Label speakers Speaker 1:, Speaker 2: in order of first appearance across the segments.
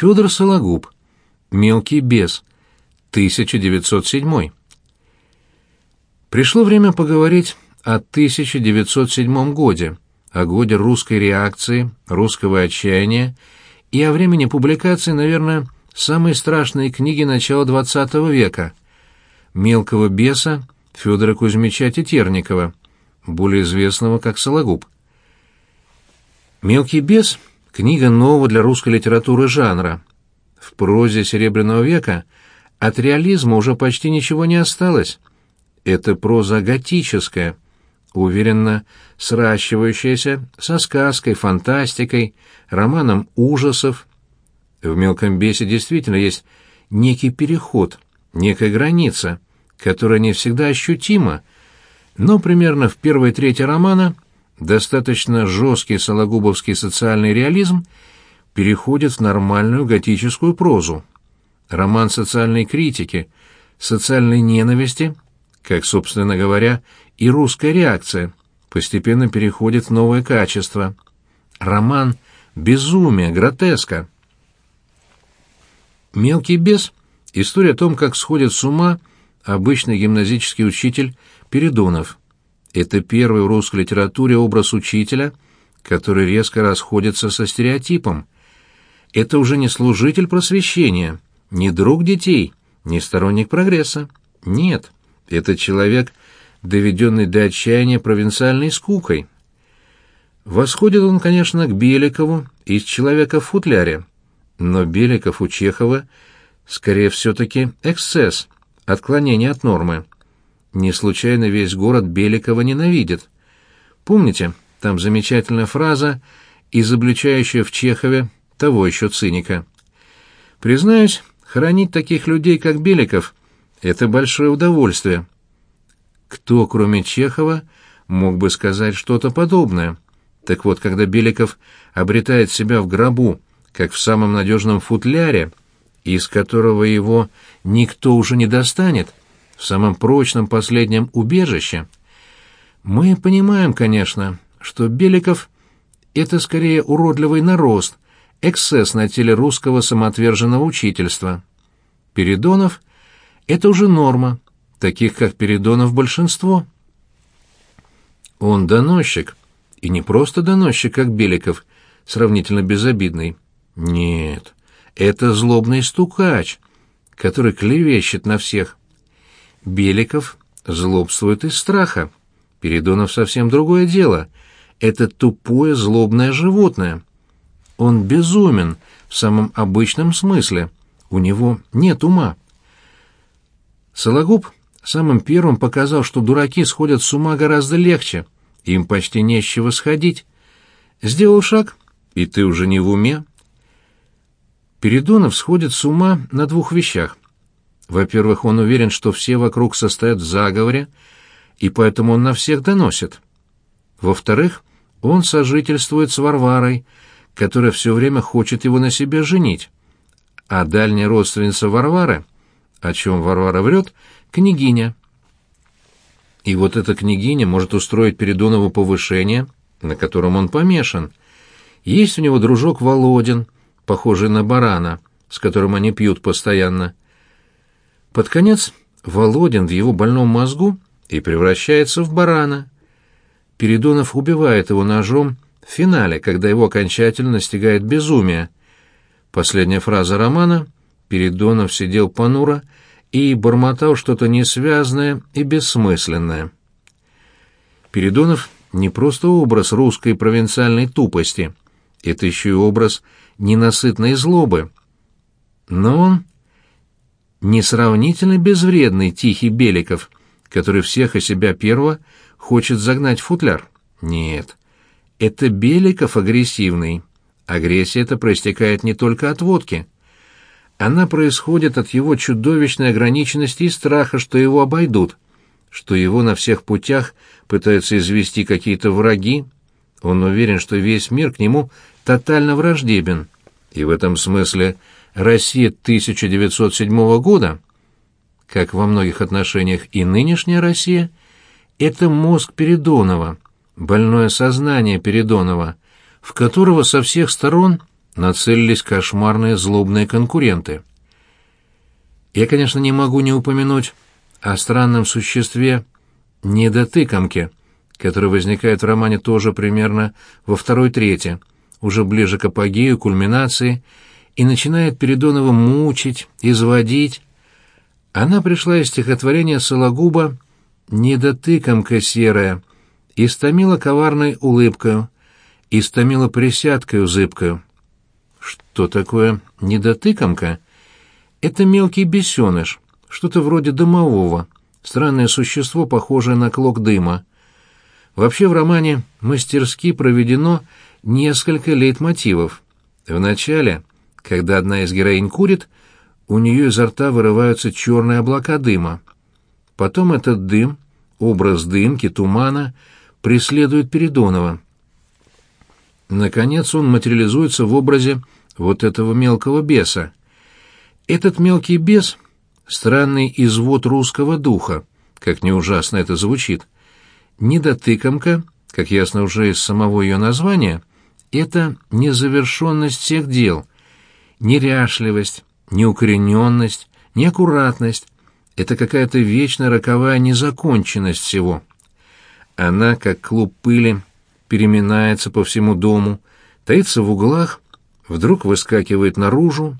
Speaker 1: Федор Сологуб. Мелкий бес. 1907. Пришло время поговорить о 1907 годе, о годе русской реакции, русского отчаяния и о времени публикации, наверное, самой страшной книги начала XX века «Мелкого беса» Федора Кузьмича Тетерникова, более известного как Сологуб. «Мелкий бес» — книга нового для русской литературы жанра. В прозе Серебряного века от реализма уже почти ничего не осталось. Это проза готическая, уверенно сращивающаяся со сказкой, фантастикой, романом ужасов. В «Мелком бесе» действительно есть некий переход, некая граница, которая не всегда ощутима, но примерно в первой трети романа достаточно жесткий сологубовский социальный реализм переходит в нормальную готическую прозу. Роман социальной критики, социальной ненависти, как, собственно говоря, и русская реакция, постепенно переходит в новое качество. Роман безумия, гротеска. «Мелкий бес» — история о том, как сходит с ума обычный гимназический учитель Передонов. Это первый в русской литературе образ учителя, который резко расходится со стереотипом. Это уже не служитель просвещения, не друг детей, не сторонник прогресса. Нет, это человек, доведенный до отчаяния провинциальной скукой. Восходит он, конечно, к Беликову из «Человека в футляре», но Беликов у Чехова скорее все-таки эксцесс, отклонение от нормы. Не случайно весь город Беликова ненавидит. Помните, там замечательная фраза, изобличающая в Чехове того еще циника. Признаюсь, хоронить таких людей, как Беликов, это большое удовольствие. Кто, кроме Чехова, мог бы сказать что-то подобное? Так вот, когда Беликов обретает себя в гробу, как в самом надежном футляре, из которого его никто уже не достанет, в самом прочном последнем убежище, мы понимаем, конечно, что Беликов — это скорее уродливый нарост, эксцесс на теле русского самоотверженного учительства. Передонов — это уже норма, таких как Передонов большинство. Он доносчик, и не просто доносчик, как Беликов, сравнительно безобидный. Нет, это злобный стукач, который клевещет на всех. Беликов злобствует из страха. Передонов совсем другое дело. Это тупое злобное животное. Он безумен в самом обычном смысле. У него нет ума. Сологуб самым первым показал, что дураки сходят с ума гораздо легче. Им почти не с чего сходить. Сделал шаг, и ты уже не в уме. Передонов сходит с ума на двух вещах. Во-первых, он уверен, что все вокруг состоят в заговоре, и поэтому он на всех доносит. Во-вторых, он сожительствует с Варварой, которая все время хочет его на себе женить. А дальняя родственница Варвары, о чем Варвара врет, княгиня. И вот эта княгиня может устроить Передонову повышение, на котором он помешан. Есть у него дружок Володин, похожий на барана, с которым они пьют постоянно. Под конец Володин в его больном мозгу и превращается в барана. Передонов убивает его ножом в финале, когда его окончательно настигает безумие. Последняя фраза романа: Передонов сидел понуро и бормотал что-то несвязное и бессмысленное. Передонов не просто образ русской провинциальной тупости, это еще и образ ненасытной злобы. Но он несравнительно безвредный тихий Беликов, который всех и себя первого хочет загнать в футляр. Нет, это Беликов агрессивный. Агрессия эта проистекает не только от водки. Она происходит от его чудовищной ограниченности и страха, что его обойдут, что его на всех путях пытаются извести какие-то враги. Он уверен, что весь мир к нему тотально враждебен. И в этом смысле Россия 1907 года, как во многих отношениях и нынешняя Россия, это мозг Передонова, больное сознание Передонова, в которого со всех сторон нацелились кошмарные злобные конкуренты. Я, конечно, не могу не упомянуть о странном существе недотыкомке, который возникает в романе тоже примерно во второй трети, уже ближе к апогею, кульминации, и начинает Передонова мучить, изводить. Она пришла из стихотворения Сологуба «Недотыкомка серая», истомила коварной улыбкою, истомила присядкою зыбкою. Что такое недотыкомка? Это мелкий бесеныш, что-то вроде домового, странное существо, похожее на клок дыма. Вообще в романе мастерски проведено несколько лейтмотивов. Вначале, когда одна из героинь курит, у нее изо рта вырываются черные облака дыма. Потом этот дым, образ дымки, тумана, преследует Передонова. Наконец он материализуется в образе вот этого мелкого беса. Этот мелкий бес — странный извод русского духа, как ни ужасно это звучит. Недотыкомка, как ясно уже из самого ее названия, это незавершенность всех дел, неряшливость, неукорененность, неаккуратность. Это какая-то вечная роковая незаконченность всего. Она, как клуб пыли, переминается по всему дому, таится в углах, вдруг выскакивает наружу.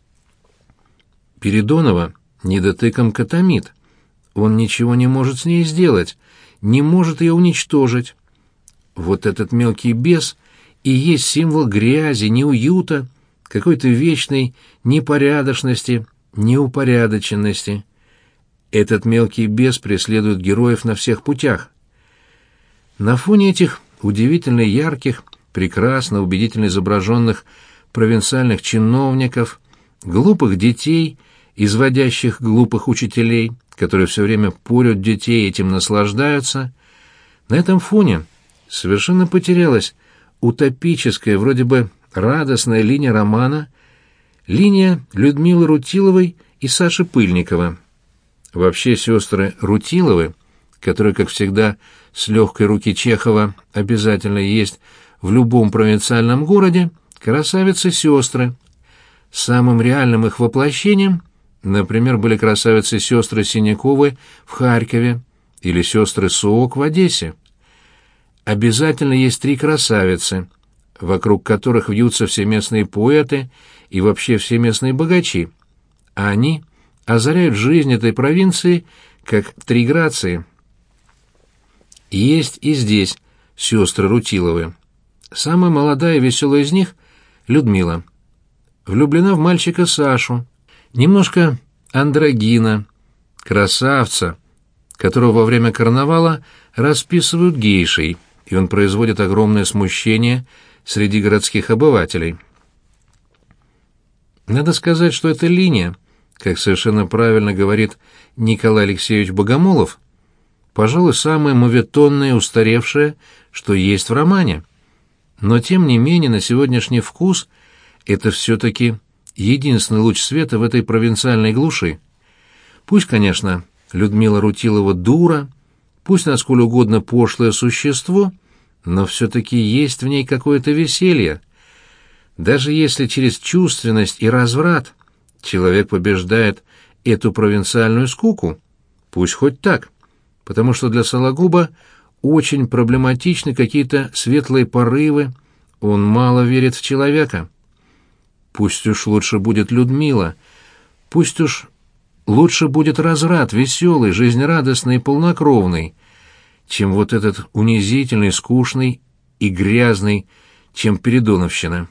Speaker 1: Передонова недотыкомка томит. Он ничего не может с ней сделать, не может ее уничтожить. Вот этот мелкий бес и есть символ грязи, неуюта, какой-то вечной непорядочности, неупорядоченности. Этот мелкий бес преследует героев на всех путях. На фоне этих удивительно ярких, прекрасно, убедительно изображенных провинциальных чиновников, глупых детей, изводящих глупых учителей, которые все время порют детей и этим наслаждаются, на этом фоне совершенно потерялась утопическая, вроде бы радостная линия романа, линия Людмилы Рутиловой и Саши Пыльникова. Вообще сестры Рутиловы, которые, как всегда, с легкой руки Чехова обязательно есть в любом провинциальном городе, красавицы-сестры. Самым реальным их воплощением, например, были красавицы-сестры Синяковы в Харькове или сестры Соок в Одессе. Обязательно есть три красавицы, вокруг которых вьются все местные поэты и вообще все местные богачи, а они озаряют жизнь этой провинции как три грации. Есть и здесь сестры Рутиловы. Самая молодая и веселая из них — Людмила. Влюблена в мальчика Сашу, немножко андрогина, красавца, которого во время карнавала расписывают гейшей, и он производит огромное смущение среди городских обывателей. Надо сказать, что эта линия, как совершенно правильно говорит Николай Алексеевич Богомолов, пожалуй, самое моветонное и устаревшее, что есть в романе. Но, тем не менее, на сегодняшний вкус это все-таки единственный луч света в этой провинциальной глуши. Пусть, конечно, Людмила Рутилова дура, пусть насколько угодно пошлое существо, но все-таки есть в ней какое-то веселье. Даже если через чувственность и разврат человек побеждает эту провинциальную скуку, пусть хоть так, потому что для Сологуба очень проблематичны какие-то светлые порывы, он мало верит в человека. Пусть уж лучше будет Людмила, пусть уж лучше будет разврат, веселый, жизнерадостный и полнокровный, чем вот этот унизительный, скучный и грязный, чем Передоновщина.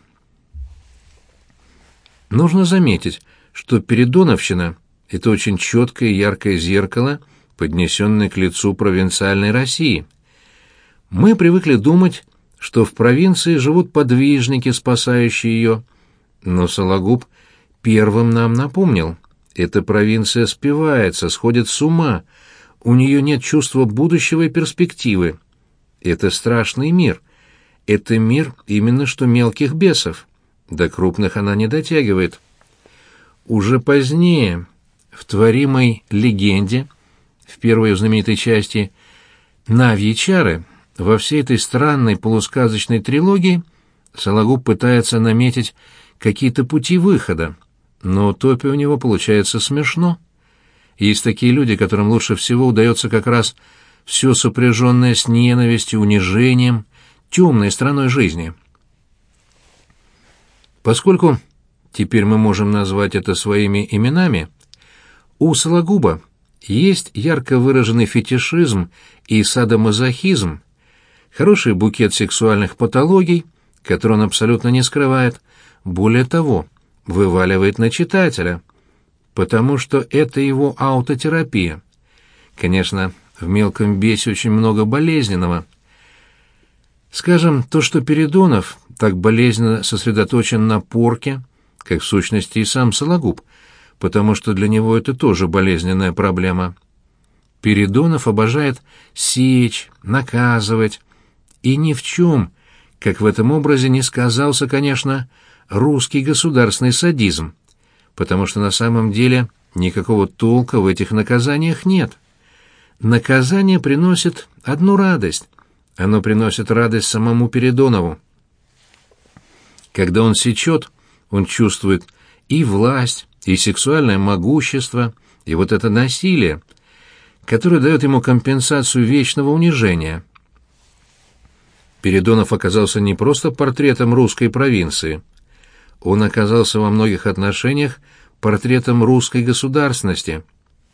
Speaker 1: Нужно заметить, что Передоновщина — это очень четкое и яркое зеркало, поднесенное к лицу провинциальной России. Мы привыкли думать, что в провинции живут подвижники, спасающие ее, но Сологуб первым нам напомнил: эта провинция спивается, сходит с ума, у нее нет чувства будущего и перспективы. Это страшный мир. Это мир именно что мелких бесов. До крупных она не дотягивает. Уже позднее, в творимой легенде, в первой знаменитой части «Навьи чары», во всей этой странной полусказочной трилогии Сологуб пытается наметить какие-то пути выхода, но утопия у него получается смешно. Есть такие люди, которым лучше всего удается как раз все сопряженное с ненавистью, унижением, темной стороной жизни. Поскольку теперь мы можем назвать это своими именами, у Сологуба есть ярко выраженный фетишизм и садомазохизм, хороший букет сексуальных патологий, который он абсолютно не скрывает, более того, вываливает на читателя, потому что это его аутотерапия. Конечно, в «Мелком бесе» очень много болезненного. Скажем, то, что Передонов так болезненно сосредоточен на порке, как в сущности и сам Сологуб, потому что для него это тоже болезненная проблема. Передонов обожает сечь, наказывать, и ни в чем, как в этом образе, не сказался, конечно, русский государственный садизм, потому что на самом деле никакого толка в этих наказаниях нет. Наказание приносит одну радость. Оно приносит радость самому Передонову. Когда он сечет, он чувствует и власть, и сексуальное могущество, и вот это насилие, которое дает ему компенсацию вечного унижения. Передонов оказался не просто портретом русской провинции. Он оказался во многих отношениях портретом русской государственности.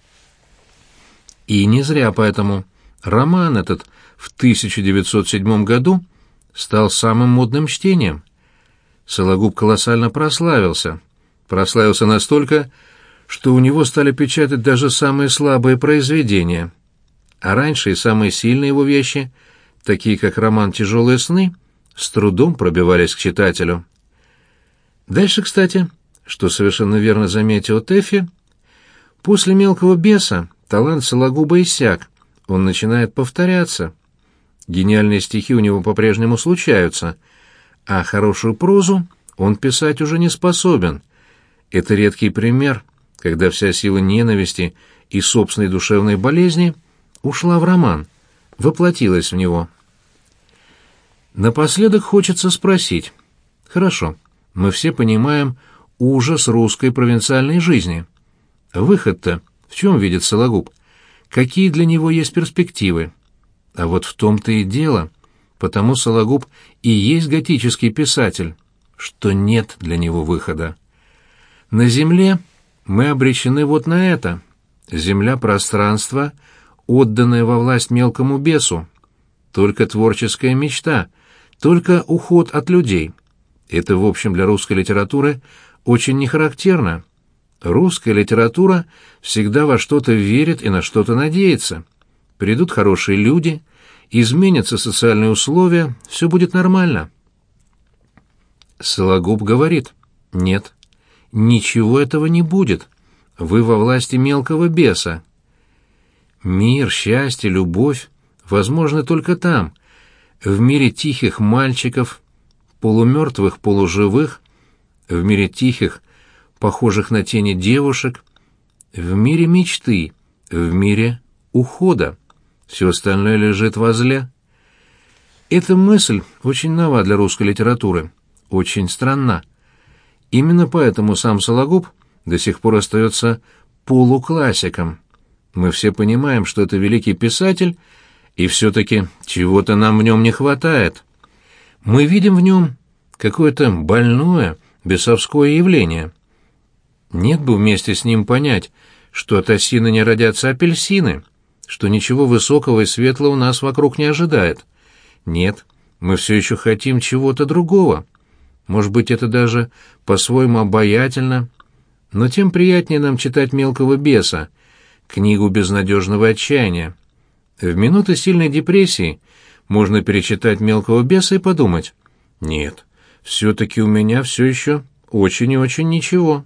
Speaker 1: И не зря поэтому роман этот в 1907 году стал самым модным чтением. Сологуб колоссально прославился. Прославился настолько, что у него стали печатать даже самые слабые произведения. А раньше и самые сильные его вещи, такие как роман «Тяжелые сны», с трудом пробивались к читателю. Дальше, кстати, что совершенно верно заметил Тэффи, после «Мелкого беса» талант Сологуба иссяк, он начинает повторяться. Гениальные стихи у него по-прежнему случаются, а хорошую прозу он писать уже не способен. Это редкий пример, когда вся сила ненависти и собственной душевной болезни ушла в роман, воплотилась в него. Напоследок хочется спросить. Хорошо, мы все понимаем ужас русской провинциальной жизни. Выход-то в чем видит Сологуб? Какие для него есть перспективы? А вот в том-то и дело, потому Сологуб и есть готический писатель, что нет для него выхода. На земле мы обречены вот на это. Земля — пространство, отданное во власть мелкому бесу. Только творческая мечта, только уход от людей. Это, в общем, для русской литературы очень не характерно. Русская литература всегда во что-то верит и на что-то надеется. Придут хорошие люди, изменятся социальные условия, все будет нормально. Сологуб говорит: нет, ничего этого не будет. Вы во власти мелкого беса. Мир, счастье, любовь возможны только там, в мире тихих мальчиков, полумертвых, полуживых, в мире тихих, похожих на тени девушек, в мире мечты, в мире ухода. Все остальное лежит возле. Эта мысль очень нова для русской литературы, очень странна. Именно поэтому сам Сологуб до сих пор остается полуклассиком. Мы все понимаем, что это великий писатель, и все-таки чего-то нам в нем не хватает. Мы видим в нем какое-то больное, бесовское явление. Нет бы вместе с ним понять, что от осины не родятся апельсины, что ничего высокого и светлого нас вокруг не ожидает. Нет, мы все еще хотим чего-то другого. Может быть, это даже по-своему обаятельно, но тем приятнее нам читать «Мелкого беса», книгу безнадежного отчаяния. В минуты сильной депрессии можно перечитать «Мелкого беса» и подумать: нет, все-таки у меня все еще очень и очень ничего.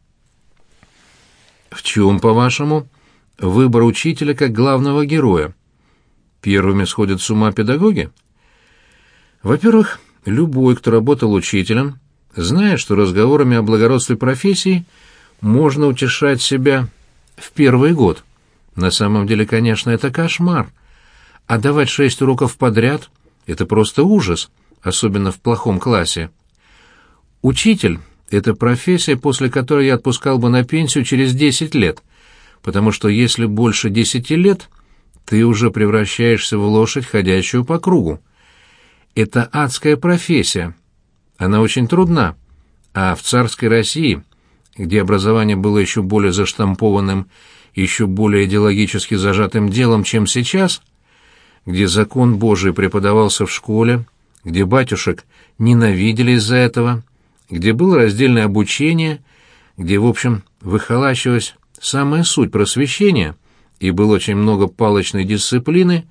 Speaker 1: В чем, по-вашему, выбор учителя как главного героя? Первыми сходят с ума педагоги? Во-первых, любой, кто работал учителем, знает, что разговорами о благородстве профессии можно утешать себя в первый год. На самом деле, конечно, это кошмар. А давать 6 уроков подряд — это просто ужас. особенно в плохом классе. Учитель — это профессия, после которой я отпускал бы на пенсию через 10 лет, потому что если больше 10 лет, ты уже превращаешься в лошадь, ходящую по кругу. Это адская профессия. Она очень трудна. А в царской России, где образование было еще более заштампованным, еще более идеологически зажатым делом, чем сейчас, где закон Божий преподавался в школе, где батюшек ненавидели из-за этого, где было раздельное обучение, где, в общем, выхолащивалась самая суть просвещения, и было очень много палочной дисциплины,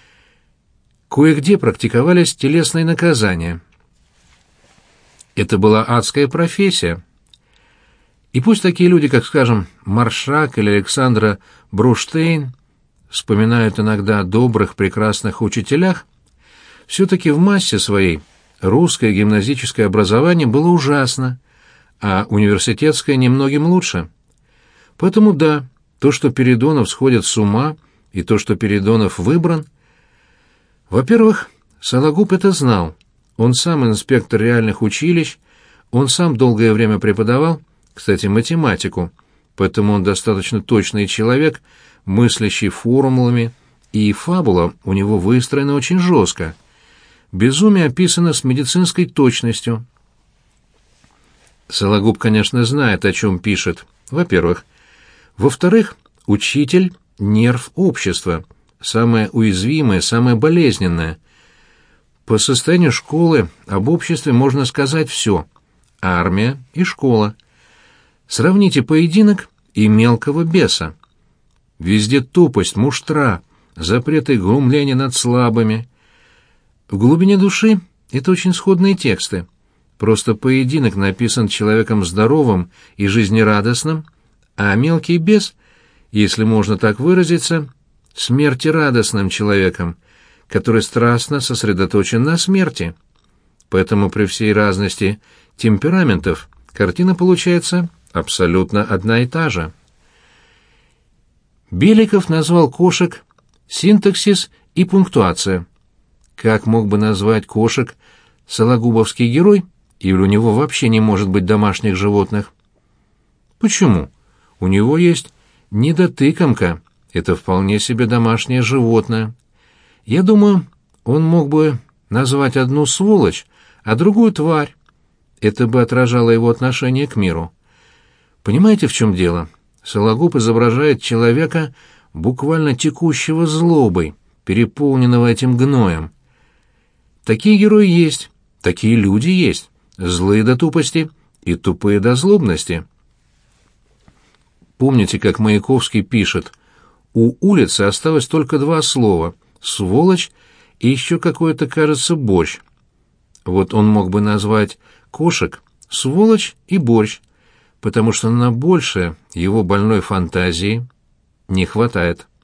Speaker 1: кое-где практиковались телесные наказания. Это была адская профессия. И пусть такие люди, как, скажем, Маршак или Александра Бруштейн, вспоминают иногда о добрых, прекрасных учителях, все-таки в массе своей русское гимназическое образование было ужасно, а университетское немногим лучше. Поэтому да, то, что Передонов сходит с ума, и то, что Передонов выбран. Во-первых, Сологуб это знал. Он сам инспектор реальных училищ, он сам долгое время преподавал, кстати, математику, поэтому он достаточно точный человек, мыслящий формулами, и фабула у него выстроена очень жестко. Безумие описано с медицинской точностью. Сологуб, конечно, знает, о чем пишет, во-первых. Во-вторых, учитель — нерв общества, самое уязвимое, самое болезненное. По состоянию школы об обществе можно сказать все. Армия и школа. Сравните поединок и мелкого беса. Везде тупость, муштра, запреты глумления над слабыми. В глубине души это очень сходные тексты. Просто поединок написан человеком здоровым и жизнерадостным, а мелкий бес, если можно так выразиться, смертирадостным человеком, который страстно сосредоточен на смерти. Поэтому при всей разности темпераментов картина получается абсолютно одна и та же. Беликов назвал кошек синтаксис и пунктуация. Как мог бы назвать кошек сологубовский герой, или у него вообще не может быть домашних животных? Почему? У него есть недотыкомка, это вполне себе домашнее животное. Я думаю, он мог бы назвать одну сволочь, а другую тварь. Это бы отражало его отношение к миру. Понимаете, в чем дело? Сологуб изображает человека, буквально текущего злобой, переполненного этим гноем. Такие герои есть, такие люди есть, злые до тупости и тупые до злобности. Помните, как Маяковский пишет: «У улицы осталось только два слова — сволочь и еще какое-то, кажется, борщ». Вот он мог бы назвать кошек сволочь и борщ, потому что на большее его больной фантазии не хватает.